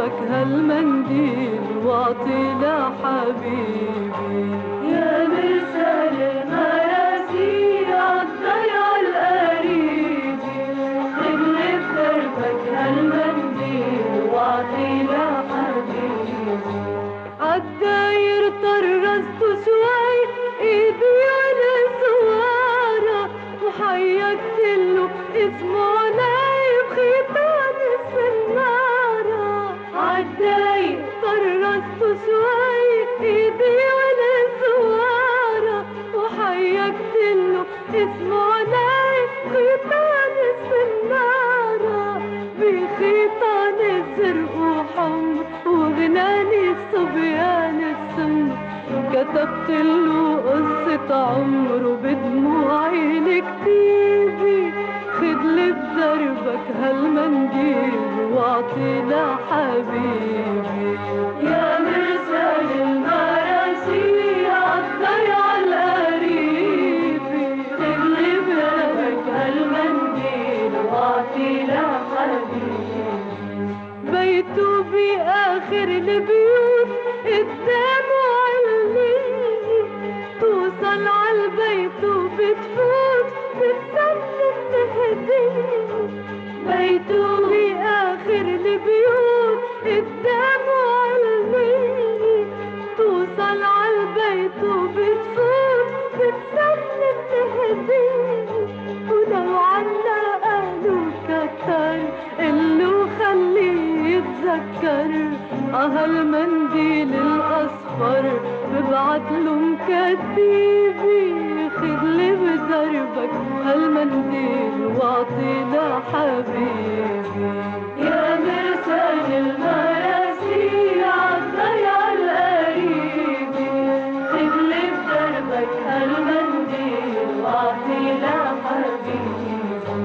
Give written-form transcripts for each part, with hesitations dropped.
بدربك هالمنديل واعطي لحبيبي. يا مرسال المراسيل عالضيعة القريبة، خدني بدربك هالمنديل واعطي لحبيبي. عالداير طرزته شوي ايدي والصوارة، وحيكتله اسمه علي بخيطان السنارة. عالداير طرزته شوي ايدي والصوارة، وحيكتله اسمه علي بخيطان السنارة. بخيطان الزرق وحمر وغناني الصبيان السمر، كتبت له قصة عمره بدموعي لكتيبي. خدلي بدربك هالمنديل واعطي لحبيبي. يا مرسال المراسيل عالضيعة القريبة، خدلي بدربك هالمنديل واعطي لحبيبي. بيته بآخر البيوت قدامه علية، توصل عالبيت وبتفوت بتسلم هدية. بيته بآخر البيوت قدامه علية، توصل عالبيت وبتفوت بتسلم هدية. ولو عنا قالوا كتر قلو خليه يتذكر، هالمنديل الأصفر ببعتله مكتيبي. خدلي بدربك هالمنديل واعطي لحبيبي. يا مرسال المراسيل عالضيعة القريبة، خدلي بدربك هالمنديل واعطي لحبيبي.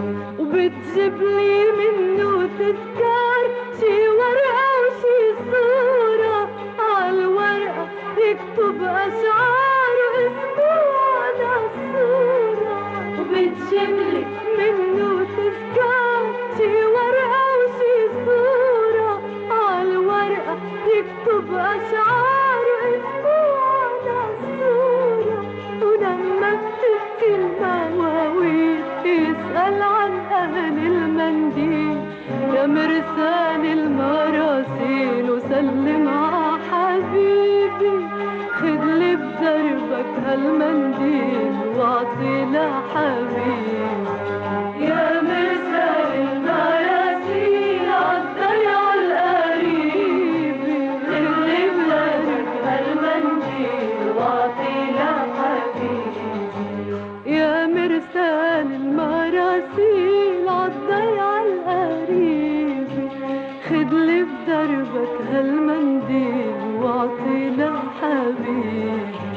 وبتجيبلي منه تذكار شي ورقة وشي صورة، عالورقة يكتب أشعار واسمه على الصورة. وبتجيبلي منه تذكار شي ورقة وشي صورة، عالورقة يكتب أشعار واسمه على الصورة. ولما بتبكي المواويل يسأل عن أهل المنديل، يا مرسال المراسيل وسلم ع حبيبي. خدلي بدربك هالمنديل واعطي لحبيبي. يا مرسال المراسيل عالضيعة القريبة، خدلي بدربك هالمنديل واعطي لحبيبي. يا مرسال المراسيل عالضيعة القريبة، خدلي بدربك هالمنديل واعطي لحبيبي.